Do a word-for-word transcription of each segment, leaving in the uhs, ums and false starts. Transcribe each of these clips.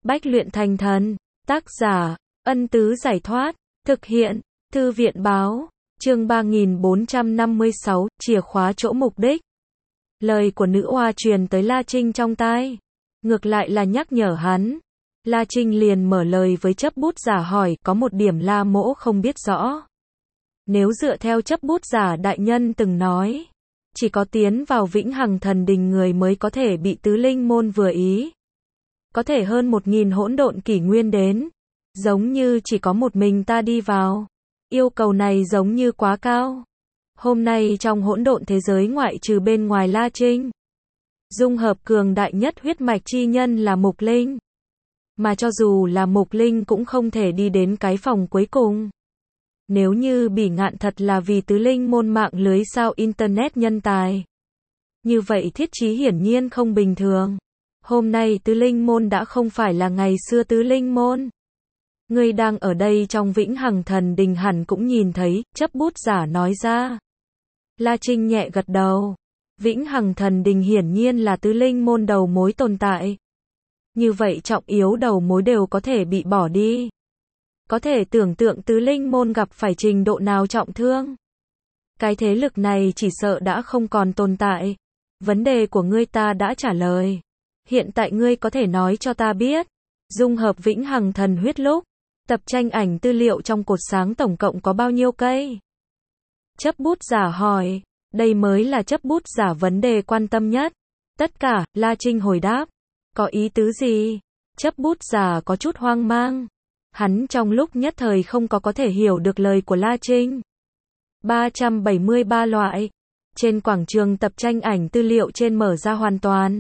Bách luyện thành thần. Tác giả, Ân Tứ Giải Thoát. Thực hiện, Thư viện Báo. Chương ba nghìn bốn trăm năm mươi sáu, chìa khóa chỗ mục đích. Lời của nữ oa truyền tới La Trinh trong tai. Ngược lại là nhắc nhở hắn. La Trinh liền mở lời với chấp bút giả hỏi, có một điểm La Mỗ không biết rõ. Nếu dựa theo chấp bút giả đại nhân từng nói, chỉ có tiến vào vĩnh hằng thần đình người mới có thể bị tứ linh môn vừa ý. Có thể hơn một nghìn hỗn độn kỷ nguyên đến, giống như chỉ có một mình ta đi vào. Yêu cầu này giống như quá cao. Hôm nay trong hỗn độn thế giới ngoại trừ bên ngoài La Trinh, dung hợp cường đại nhất huyết mạch chi nhân là Mục Linh. Mà cho dù là Mục Linh cũng không thể đi đến cái phòng cuối cùng. Nếu như Bỉ Ngạn thật là vì tứ linh môn mạng lưới sao internet nhân tài, như vậy Thiết Chí hiển nhiên không bình thường. Hôm nay tứ linh môn đã không phải là ngày xưa tứ linh môn. Ngươi đang ở đây trong vĩnh hằng thần đình hẳn cũng nhìn thấy, chấp bút giả nói ra. La Trinh nhẹ gật đầu. Vĩnh hằng thần đình hiển nhiên là tứ linh môn đầu mối tồn tại. Như vậy trọng yếu đầu mối đều có thể bị bỏ đi. Có thể tưởng tượng tứ linh môn gặp phải trình độ nào trọng thương. Cái thế lực này chỉ sợ đã không còn tồn tại. Vấn đề của ngươi ta đã trả lời. Hiện tại ngươi có thể nói cho ta biết, dung hợp vĩnh hằng thần huyết lúc, tập tranh ảnh tư liệu trong cột sáng tổng cộng có bao nhiêu cây? Chấp bút giả hỏi, đây mới là chấp bút giả vấn đề quan tâm nhất. Tất cả, La Trinh hồi đáp. Có ý tứ gì? Chấp bút giả có chút hoang mang. Hắn trong lúc nhất thời không có có thể hiểu được lời của La Trinh. ba trăm bảy mươi ba loại. Trên quảng trường tập tranh ảnh tư liệu trên mở ra hoàn toàn.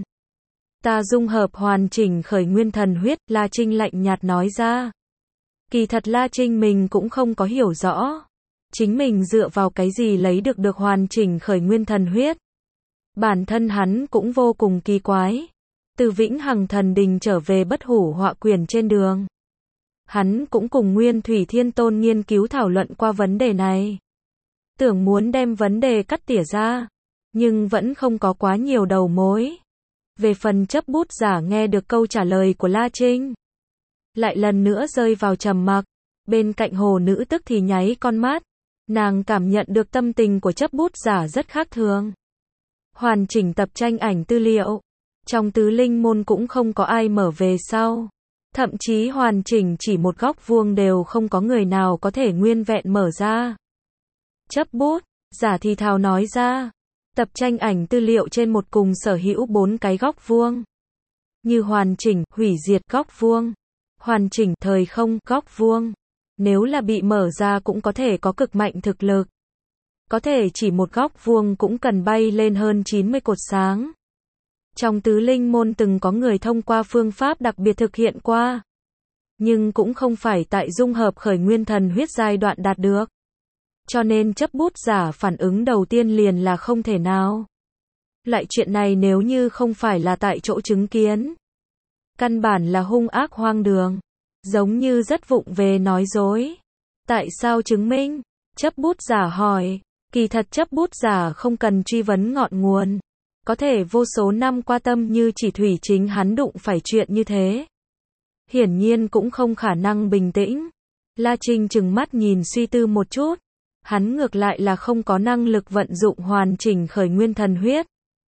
Ta dung hợp hoàn chỉnh khởi nguyên thần huyết, La Trinh lạnh nhạt nói ra. Kỳ thật La Trinh mình cũng không có hiểu rõ. Chính mình dựa vào cái gì lấy được được hoàn chỉnh khởi nguyên thần huyết. Bản thân hắn cũng vô cùng kỳ quái. Từ vĩnh hằng thần đình trở về bất hủ họa quyền trên đường. Hắn cũng cùng Nguyên Thủy Thiên Tôn nghiên cứu thảo luận qua vấn đề này. Tưởng muốn đem vấn đề cắt tỉa ra, nhưng vẫn không có quá nhiều đầu mối. Về phần chấp bút giả nghe được câu trả lời của La Trinh, lại lần nữa rơi vào trầm mặc. Bên cạnh hồ nữ tức thì nháy con mắt. Nàng cảm nhận được tâm tình của chấp bút giả rất khác thường. Hoàn chỉnh tập tranh ảnh tư liệu. Trong tứ linh môn cũng không có ai mở về sau. Thậm chí hoàn chỉnh chỉ một góc vuông đều không có người nào có thể nguyên vẹn mở ra. Chấp bút giả thì thào nói ra. Tập tranh ảnh tư liệu trên một cùng sở hữu bốn cái góc vuông. Như hoàn chỉnh, hủy diệt góc vuông. Hoàn chỉnh, thời không, góc vuông. Nếu là bị mở ra cũng có thể có cực mạnh thực lực. Có thể chỉ một góc vuông cũng cần bay lên hơn chín mươi cột sáng. Trong tứ linh môn từng có người thông qua phương pháp đặc biệt thực hiện qua. Nhưng cũng không phải tại dung hợp khởi nguyên thần huyết giai đoạn đạt được. Cho nên chấp bút giả phản ứng đầu tiên liền là không thể nào. Loại chuyện này nếu như không phải là tại chỗ chứng kiến, căn bản là hung ác hoang đường. Giống như rất vụng về nói dối. Tại sao chứng minh? Chấp bút giả hỏi. Kỳ thật chấp bút giả không cần truy vấn ngọn nguồn. Có thể vô số năm qua tâm như chỉ thủy chính hắn đụng phải chuyện như thế. Hiển nhiên cũng không khả năng bình tĩnh. La Trinh trừng mắt nhìn suy tư một chút. Hắn ngược lại là không có năng lực vận dụng hoàn chỉnh khởi nguyên thần huyết.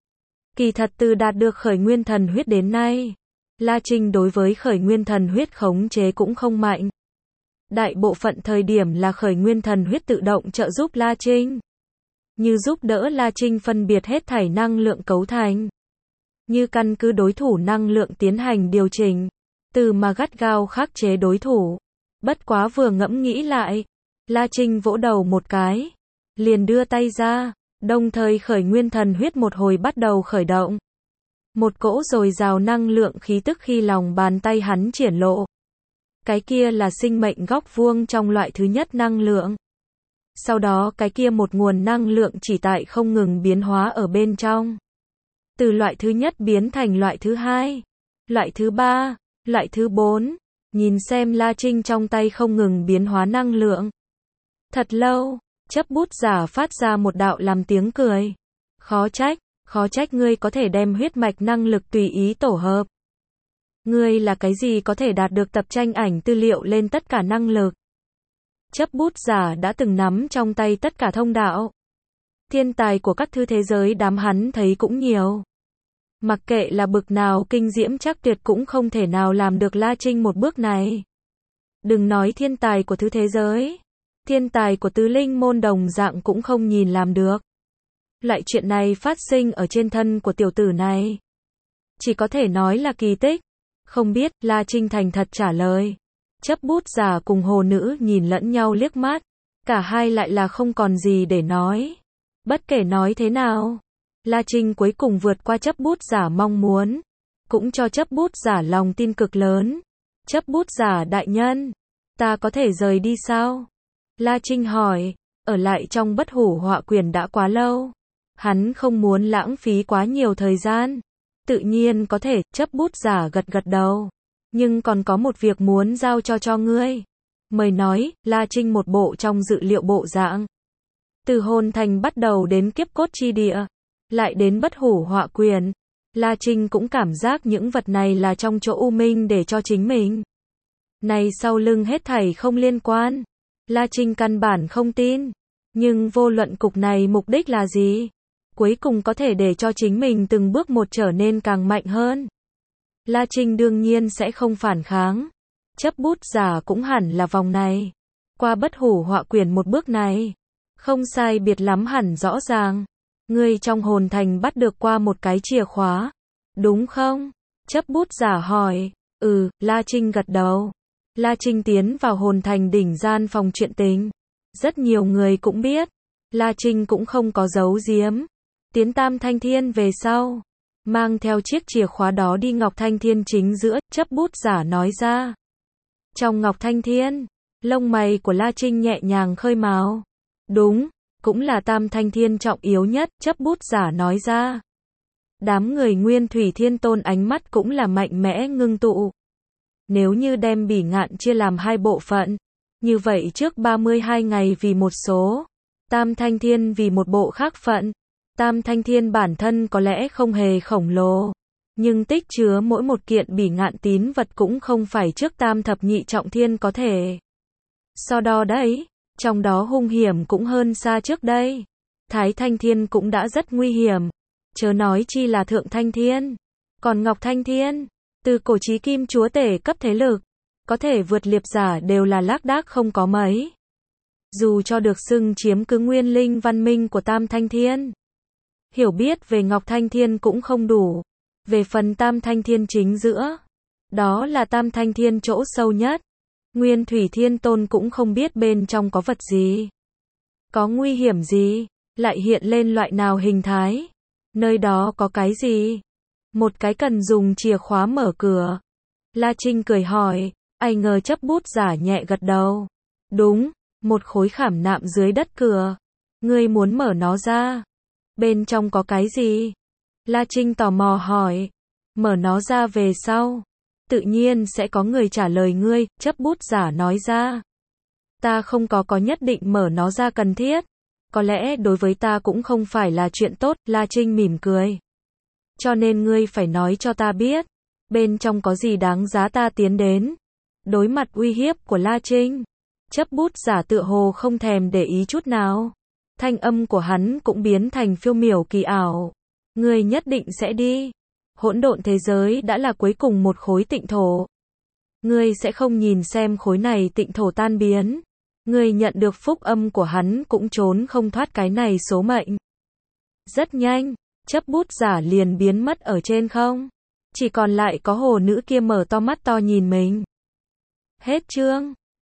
Kỳ thật từ đạt được khởi nguyên thần huyết đến nay, La Trinh đối với khởi nguyên thần huyết khống chế cũng không mạnh. Đại bộ phận thời điểm là khởi nguyên thần huyết tự động trợ giúp La Trinh. Như giúp đỡ La Trinh phân biệt hết thảy năng lượng cấu thành. Như căn cứ đối thủ năng lượng tiến hành điều chỉnh. Từ mà gắt gao khắc chế đối thủ. Bất quá vừa ngẫm nghĩ lại. La Trinh vỗ đầu một cái. Liền đưa tay ra. Đồng thời khởi nguyên thần huyết một hồi bắt đầu khởi động. Một cỗ dồi dào năng lượng khí tức khi lòng bàn tay hắn triển lộ. Cái kia là sinh mệnh góc vuông trong loại thứ nhất năng lượng. Sau đó cái kia một nguồn năng lượng chỉ tại không ngừng biến hóa ở bên trong. Từ loại thứ nhất biến thành loại thứ hai, loại thứ ba, loại thứ bốn. Nhìn xem La Trinh trong tay không ngừng biến hóa năng lượng. Thật lâu, chấp bút giả phát ra một đạo làm tiếng cười. Khó trách. Khó trách ngươi có thể đem huyết mạch năng lực tùy ý tổ hợp. Ngươi là cái gì có thể đạt được tập tranh ảnh tư liệu lên tất cả năng lực? Chấp bút giả đã từng nắm trong tay tất cả thông đạo. Thiên tài của các thư thế giới đám hắn thấy cũng nhiều. Mặc kệ là bực nào kinh diễm chắc tuyệt cũng không thể nào làm được La Trinh một bước này. Đừng nói thiên tài của thứ thế giới. Thiên tài của tứ linh môn đồng dạng cũng không nhìn làm được. Loại chuyện này phát sinh ở trên thân của tiểu tử này. Chỉ có thể nói là kỳ tích. Không biết, La Trinh thành thật trả lời. Chấp bút giả cùng hồ nữ nhìn lẫn nhau liếc mắt. Cả hai lại là không còn gì để nói. Bất kể nói thế nào, La Trinh cuối cùng vượt qua chấp bút giả mong muốn. Cũng cho chấp bút giả lòng tin cực lớn. Chấp bút giả đại nhân, ta có thể rời đi sao? La Trinh hỏi, ở lại trong bất hủ họa quyền đã quá lâu. Hắn không muốn lãng phí quá nhiều thời gian. Tự nhiên có thể, chấp bút giả gật gật đầu. Nhưng còn có một việc muốn giao cho cho ngươi. Mời nói, La Trinh một bộ trong dự liệu bộ dạng. Từ hồn thành bắt đầu đến kiếp cốt chi địa, lại đến bất hủ họa quyền. La Trinh cũng cảm giác những vật này là trong chỗ u minh để cho chính mình. Này sau lưng hết thảy không liên quan. La Trinh căn bản không tin. Nhưng vô luận cục này mục đích là gì? Cuối cùng có thể để cho chính mình từng bước một trở nên càng mạnh hơn. La Trinh đương nhiên sẽ không phản kháng. Chấp bút giả cũng hẳn là vòng này. Qua bất hủ họa quyền một bước này. Không sai biệt lắm hẳn rõ ràng. Ngươi trong hồn thành bắt được qua một cái chìa khóa. Đúng không? Chấp bút giả hỏi. Ừ, La Trinh gật đầu. La Trinh tiến vào hồn thành đỉnh gian phòng chuyện tình. Rất nhiều người cũng biết. La Trinh cũng không có giấu giếm. Tiến Tam Thanh Thiên về sau. Mang theo chiếc chìa khóa đó đi Ngọc Thanh Thiên chính giữa, chấp bút giả nói ra. Trong Ngọc Thanh Thiên, lông mày của La Trinh nhẹ nhàng khơi mào. Đúng, cũng là Tam Thanh Thiên trọng yếu nhất, chấp bút giả nói ra. Đám người Nguyên Thủy Thiên Tôn ánh mắt cũng là mạnh mẽ ngưng tụ. Nếu như đem Bỉ Ngạn chia làm hai bộ phận, như vậy trước ba mươi hai ngày vì một số, Tam Thanh Thiên vì một bộ khác phận. Tam Thanh Thiên bản thân có lẽ không hề khổng lồ, nhưng tích chứa mỗi một kiện Bỉ Ngạn tín vật cũng không phải trước Tam Thập Nhị Trọng Thiên có thể so đo đấy, trong đó hung hiểm cũng hơn xa trước đây. Thái Thanh Thiên cũng đã rất nguy hiểm, chớ nói chi là Thượng Thanh Thiên. Còn Ngọc Thanh Thiên, từ cổ chí kim chúa tể cấp thế lực, có thể vượt liệp giả đều là lác đác không có mấy. Dù cho được xưng chiếm cứ nguyên linh văn minh của Tam Thanh Thiên, hiểu biết về Ngọc Thanh Thiên cũng không đủ. Về phần Tam Thanh Thiên chính giữa, đó là Tam Thanh Thiên chỗ sâu nhất. Nguyên Thủy Thiên Tôn cũng không biết bên trong có vật gì, có nguy hiểm gì, lại hiện lên loại nào hình thái. Nơi đó có cái gì? Một cái cần dùng chìa khóa mở cửa. La Trinh cười hỏi, ai ngờ chấp bút giả nhẹ gật đầu. Đúng, một khối khảm nạm dưới đất cửa. Ngươi muốn mở nó ra. Bên trong có cái gì? La Trinh tò mò hỏi. Mở nó ra về sau, tự nhiên sẽ có người trả lời ngươi, chấp bút giả nói ra. Ta không có có nhất định mở nó ra cần thiết. Có lẽ đối với ta cũng không phải là chuyện tốt, La Trinh mỉm cười. Cho nên ngươi phải nói cho ta biết, bên trong có gì đáng giá ta tiến đến. Đối mặt uy hiếp của La Trinh, chấp bút giả tựa hồ không thèm để ý chút nào. Thanh âm của hắn cũng biến thành phiêu miểu kỳ ảo. Ngươi nhất định sẽ đi. Hỗn độn thế giới đã là cuối cùng một khối tịnh thổ. Ngươi sẽ không nhìn xem khối này tịnh thổ tan biến. Ngươi nhận được phúc âm của hắn cũng trốn không thoát cái này số mệnh. Rất nhanh, chấp bút giả liền biến mất ở trên không. Chỉ còn lại có hồ nữ kia mở to mắt to nhìn mình. Hết chương.